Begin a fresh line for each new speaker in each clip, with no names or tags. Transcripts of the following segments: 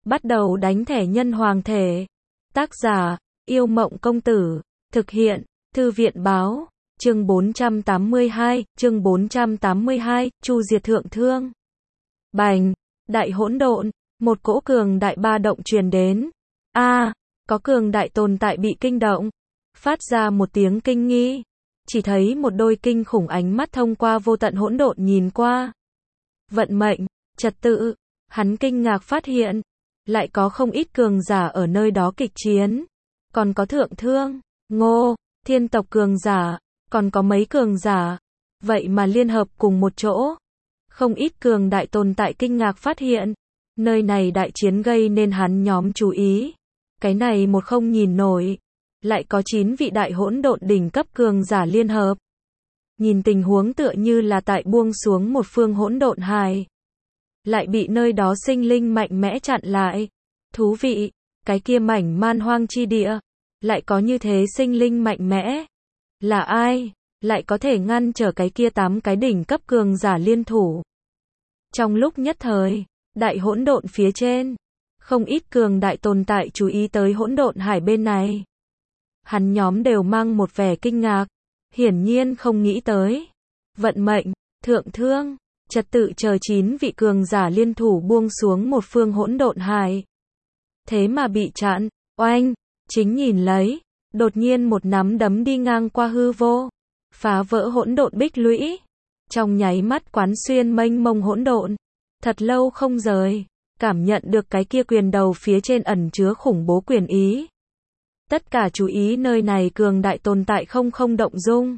Bắt đầu đánh thẻ nhân hoàng thể. Tác giả, Yêu Mộng Công Tử. Thực hiện, Thư viện Báo. Chương 482, Chu Diệt Thượng Thương. Bành, đại hỗn độn, một cỗ cường đại ba động truyền đến. Có cường đại tồn tại bị kinh động. Phát ra một tiếng kinh nghi. Chỉ thấy một đôi kinh khủng ánh mắt thông qua vô tận hỗn độn nhìn qua. Vận mệnh, trật tự, hắn kinh ngạc phát hiện. Lại có không ít cường giả ở nơi đó kịch chiến. Còn có thượng thương, Ngô, thiên tộc cường giả, còn có mấy cường giả. Vậy mà liên hợp cùng một chỗ. Không ít cường đại tồn tại kinh ngạc phát hiện. Nơi này đại chiến gây nên hắn nhóm chú ý. Cái này một không nhìn nổi. Lại có 9 vị đại hỗn độn đỉnh cấp cường giả liên hợp. Nhìn tình huống tựa như là tại buông xuống một phương hỗn độn hài. Lại bị nơi đó sinh linh mạnh mẽ chặn lại. Thú vị, cái kia mảnh man hoang chi địa. Lại có như thế sinh linh mạnh mẽ. Là ai? Lại có thể ngăn trở cái kia 8 cái đỉnh cấp cường giả liên thủ. Trong lúc nhất thời, đại hỗn độn phía trên. Không ít cường đại tồn tại chú ý tới hỗn độn hải bên này. Hắn nhóm đều mang một vẻ kinh ngạc. Hiển nhiên không nghĩ tới. Vận mệnh, thượng thương, trật tự chờ 9 vị cường giả liên thủ buông xuống một phương hỗn độn hải. Thế mà bị chặn, oanh, chính nhìn lấy. Đột nhiên một nắm đấm đi ngang qua hư vô. Phá vỡ hỗn độn bích lũy. Trong nháy mắt quán xuyên mênh mông hỗn độn. Thật lâu không rời. Cảm nhận được cái kia quyền đầu phía trên ẩn chứa khủng bố quyền ý. Tất cả chú ý nơi này cường đại tồn tại không động dung.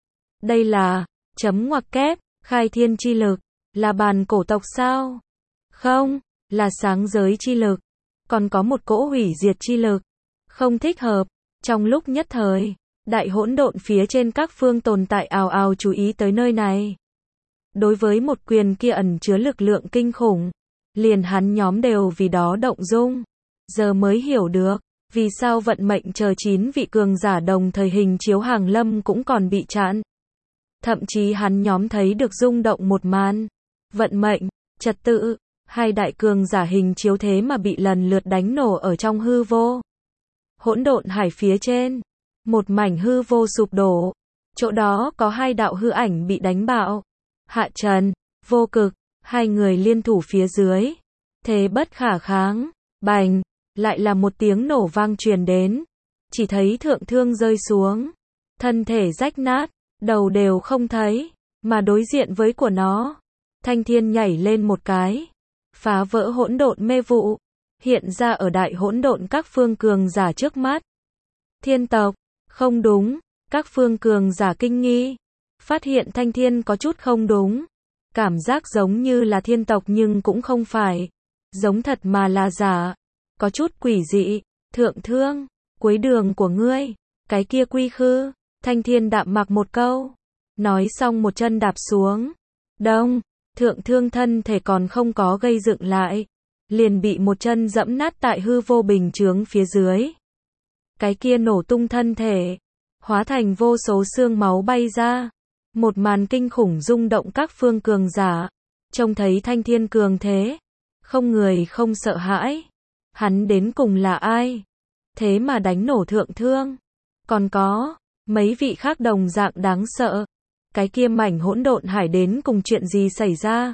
Đây là, chấm ngoặc kép, khai thiên chi lực. Là bàn cổ tộc sao? Không, là sáng giới chi lực. Còn có một cỗ hủy diệt chi lực. Không thích hợp. Trong lúc nhất thời, đại hỗn độn phía trên các phương tồn tại ào ào chú ý tới nơi này. Đối với một quyền kia ẩn chứa lực lượng kinh khủng. Liền hắn nhóm đều vì đó động dung. Giờ mới hiểu được. Vì sao vận mệnh chờ 9 vị cường giả đồng thời hình chiếu hàng lâm cũng còn bị chặn. Thậm chí hắn nhóm thấy được rung động một màn. Vận mệnh, trật tự, hai đại cường giả hình chiếu thế mà bị lần lượt đánh nổ ở trong hư vô. Hỗn độn hải phía trên. Một mảnh hư vô sụp đổ. Chỗ đó có hai đạo hư ảnh bị đánh bạo. Hạ Trần, Vô Cực, hai người liên thủ phía dưới. Thế bất khả kháng. Bành. Lại là một tiếng nổ vang truyền đến. Chỉ thấy thượng thương rơi xuống. Thân thể rách nát. Đầu đều không thấy. Mà đối diện với của nó. Thanh thiên nhảy lên một cái. Phá vỡ hỗn độn mê vụ. Hiện ra ở đại hỗn độn các phương cường giả trước mắt. Thiên tộc. Không đúng. Các phương cường giả kinh nghi. Phát hiện thanh thiên có chút không đúng. Cảm giác giống như là thiên tộc nhưng cũng không phải. Giống thật mà là giả. Có chút quỷ dị. Thượng thương. Cuối đường của ngươi. Cái kia quy khư. Thanh thiên đạm mặc một câu. Nói xong một chân đạp xuống. Đông. Thượng thương thân thể còn không có gây dựng lại. Liền bị một chân dẫm nát tại hư vô bình chướng phía dưới. Cái kia nổ tung thân thể. Hóa thành vô số xương máu bay ra. Một màn kinh khủng rung động các phương cường giả. Trông thấy thanh thiên cường thế. Không người không sợ hãi. Hắn đến cùng là ai? Thế mà đánh nổ thượng thương. Còn có mấy vị khác đồng dạng đáng sợ. Cái kia mảnh hỗn độn hải đến cùng chuyện gì xảy ra?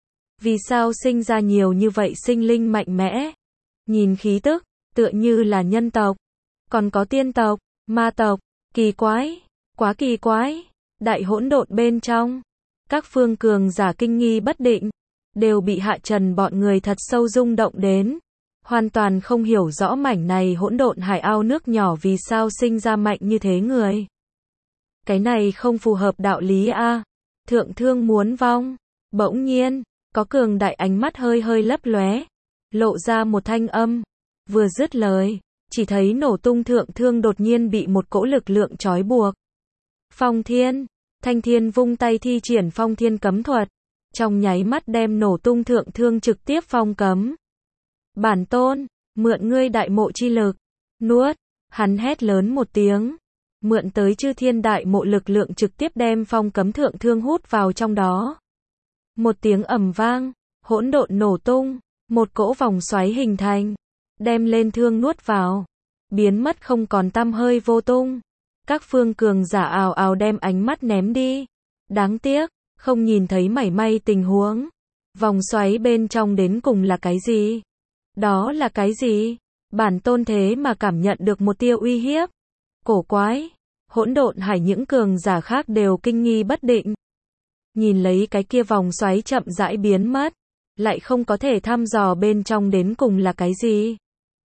Vì sao sinh ra nhiều như vậy sinh linh mạnh mẽ? Nhìn khí tức, tựa như là nhân tộc. Còn có tiên tộc, ma tộc. Kỳ quái, quá kỳ quái. Đại hỗn độn bên trong. Các phương cường giả kinh nghi bất định. Đều bị Hạ Trần bọn người thật sâu rung động đến. Hoàn toàn không hiểu rõ mảnh này hỗn độn hải ao nước nhỏ vì sao sinh ra mạnh như thế người. Cái này không phù hợp đạo lý a. Thượng thương muốn vong. Bỗng nhiên, có cường đại ánh mắt hơi hơi lấp lóe, lộ ra một thanh âm. Vừa dứt lời, chỉ thấy nổ tung thượng thương đột nhiên bị một cỗ lực lượng trói buộc. Phong thiên, thanh thiên vung tay thi triển phong thiên cấm thuật. Trong nháy mắt đem nổ tung thượng thương trực tiếp phong cấm. Bản tôn, mượn ngươi đại mộ chi lực. Nuốt, hắn hét lớn một tiếng. Mượn tới chư thiên đại mộ lực lượng trực tiếp đem phong cấm thượng thương hút vào trong đó. Một tiếng ầm vang, hỗn độn nổ tung, một cỗ vòng xoáy hình thành, đem lên thương nuốt vào, biến mất không còn tăm hơi vô tung. Các phương cường giả ào ào đem ánh mắt ném đi. Đáng tiếc, không nhìn thấy mảy may tình huống. Vòng xoáy bên trong đến cùng là cái gì? Đó là cái gì? Bản tôn thế mà cảm nhận được một tia uy hiếp. Cổ quái, Hỗn Độn Hải những cường giả khác đều kinh nghi bất định. Nhìn lấy cái kia vòng xoáy chậm rãi biến mất, lại không có thể thăm dò bên trong đến cùng là cái gì.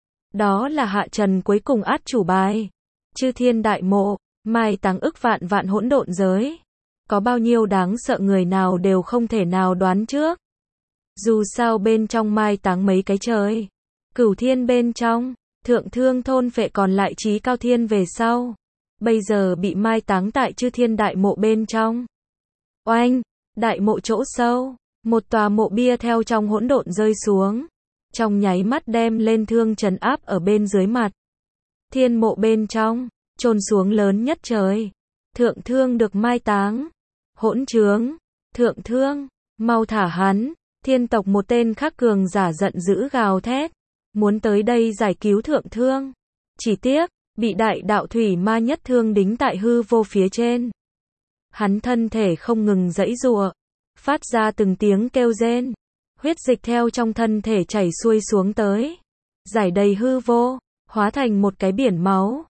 Đó là Hạ Trần cuối cùng át chủ bài. Chư thiên đại mộ, mai táng ức vạn vạn hỗn độn giới. Có bao nhiêu đáng sợ người nào đều không thể nào đoán trước. Dù sao bên trong mai táng mấy cái trời. Cửu thiên bên trong, thượng thương thôn phệ còn lại trí cao thiên về sau. Bây giờ bị mai táng tại chư thiên đại mộ bên trong. Oanh, đại mộ chỗ sâu, một tòa mộ bia theo trong hỗn độn rơi xuống. Trong nháy mắt đem lên thương trấn áp ở bên dưới mặt. Thiên mộ bên trong, chôn xuống lớn nhất trời. Thượng thương được mai táng. Hỗn trướng, thượng thương, mau thả hắn. Thiên tộc một tên khác cường giả giận dữ gào thét. Muốn tới đây giải cứu thượng thương. Chỉ tiếc, bị đại đạo thủy ma nhất thương đính tại hư vô phía trên. Hắn thân thể không ngừng giãy giụa, phát ra từng tiếng kêu rên. Huyết dịch theo trong thân thể chảy xuôi xuống tới. Giải đầy hư vô, hóa thành một cái biển máu.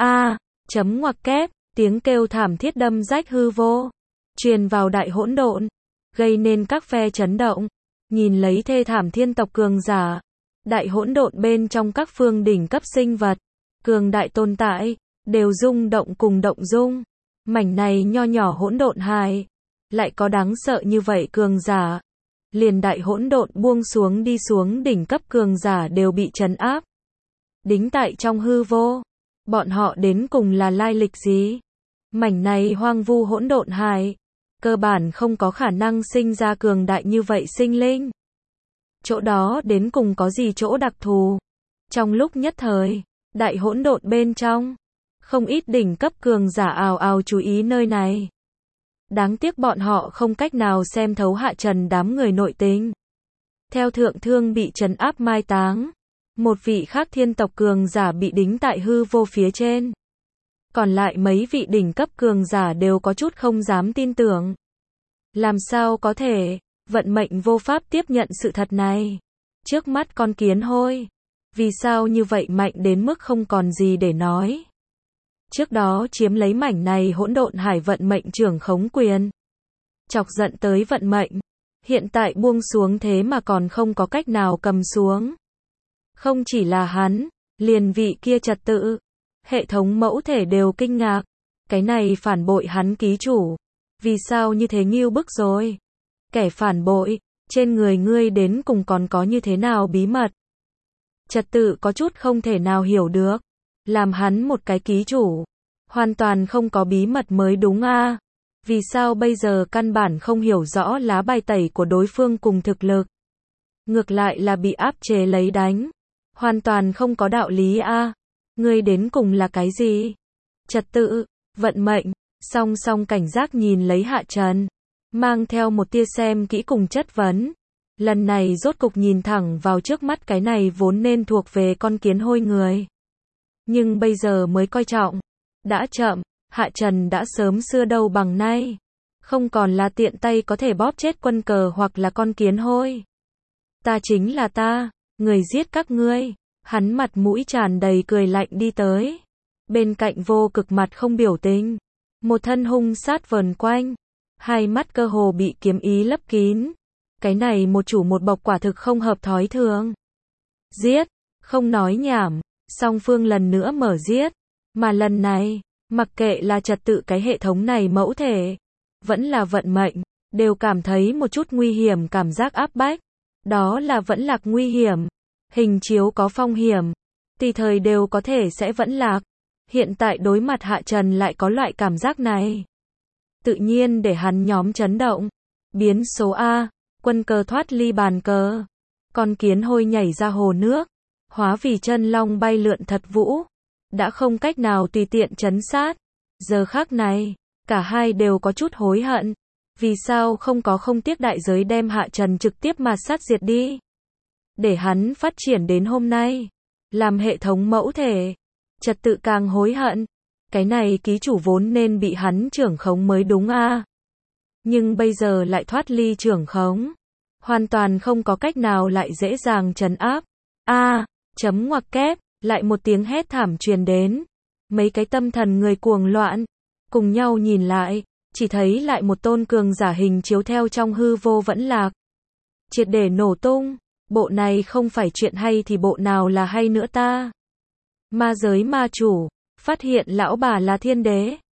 Chấm ngoặc kép, tiếng kêu thảm thiết đâm rách hư vô. Truyền vào đại hỗn độn, gây nên các phe chấn động. Nhìn lấy thê thảm thiên tộc cường giả. Đại hỗn độn bên trong các phương đỉnh cấp sinh vật. Cường đại tồn tại, đều rung động cùng động dung. Mảnh này nho nhỏ hỗn độn hải. Lại có đáng sợ như vậy cường giả. Liền đại hỗn độn buông xuống đi xuống đỉnh cấp cường giả đều bị trấn áp. Đính tại trong hư vô. Bọn họ đến cùng là lai lịch gì? Mảnh này hoang vu hỗn độn hải. Cơ bản không có khả năng sinh ra cường đại như vậy sinh linh. Chỗ đó đến cùng có gì chỗ đặc thù? Trong lúc nhất thời, đại hỗn độn bên trong, không ít đỉnh cấp cường giả ào ào chú ý nơi này. Đáng tiếc bọn họ không cách nào xem thấu Hạ Trần đám người nội tình. Theo thượng thương bị trấn áp mai táng, một vị khác thiên tộc cường giả bị đính tại hư vô phía trên. Còn lại mấy vị đỉnh cấp cường giả đều có chút không dám tin tưởng. Làm sao có thể, vận mệnh vô pháp tiếp nhận sự thật này. Trước mắt con kiến hôi, vì sao như vậy mạnh đến mức không còn gì để nói. Trước đó chiếm lấy mảnh này hỗn độn hải vận mệnh trưởng khống quyền. Chọc giận tới vận mệnh. Hiện tại buông xuống thế mà còn không có cách nào cầm xuống. Không chỉ là hắn, liền vị kia trật tự. Hệ thống mẫu thể đều kinh ngạc. Cái này phản bội hắn ký chủ. Vì sao như thế nghiêu bức rồi? Kẻ phản bội, trên người ngươi đến cùng còn có như thế nào bí mật? Trật tự có chút không thể nào hiểu được. Làm hắn một cái ký chủ. Hoàn toàn không có bí mật mới đúng a. Vì sao bây giờ căn bản không hiểu rõ lá bài tẩy của đối phương cùng thực lực. Ngược lại là bị áp chế lấy đánh. Hoàn toàn không có đạo lý a. Ngươi đến cùng là cái gì? Trật tự, vận mệnh, song song cảnh giác nhìn lấy Hạ Trần. Mang theo một tia xem kỹ cùng chất vấn. Lần này rốt cục nhìn thẳng vào trước mắt cái này vốn nên thuộc về con kiến hôi người. Nhưng bây giờ mới coi trọng. Đã chậm, Hạ Trần đã sớm xưa đâu bằng nay. Không còn là tiện tay có thể bóp chết quân cờ hoặc là con kiến hôi. Ta chính là ta, người giết các ngươi. Hắn mặt mũi tràn đầy cười lạnh đi tới. Bên cạnh vô cực mặt không biểu tình. Một thân hung sát vờn quanh. Hai mắt cơ hồ bị kiếm ý lấp kín. Cái này một chủ một bộc quả thực không hợp thói thường. Giết, không nói nhảm. Song phương lần nữa mở giết. Mà lần này, mặc kệ là trật tự cái hệ thống này mẫu thể, vẫn là vận mệnh, đều cảm thấy một chút nguy hiểm cảm giác áp bách. Đó là vẫn lạc nguy hiểm. Hình chiếu có phong hiểm. Tùy thời đều có thể sẽ vẫn lạc. Hiện tại đối mặt Hạ Trần lại có loại cảm giác này. Tự nhiên để hắn nhóm chấn động. Biến số A, quân cờ thoát ly bàn cờ. Con kiến hôi nhảy ra hồ nước. Hóa vì chân long bay lượn thật vũ. Đã không cách nào tùy tiện trấn sát. Giờ khắc này, cả hai đều có chút hối hận. Vì sao không tiếc đại giới đem Hạ Trần trực tiếp mà sát diệt đi. để hắn phát triển đến hôm nay. Làm hệ thống mẫu thể, trật tự càng hối hận. Cái này ký chủ vốn nên bị hắn trưởng khống mới đúng a. Nhưng bây giờ lại thoát ly trưởng khống. Hoàn toàn không có cách nào lại dễ dàng trấn áp. Chấm ngoặc kép, lại một tiếng hét thảm truyền đến. Mấy cái tâm thần người cuồng loạn, cùng nhau nhìn lại, chỉ thấy lại một tôn cường giả hình chiếu theo trong hư vô vẫn lạc. Triệt để nổ tung, bộ này không phải chuyện hay thì bộ nào là hay nữa ta. Ma giới ma chủ, phát hiện lão bà là thiên đế.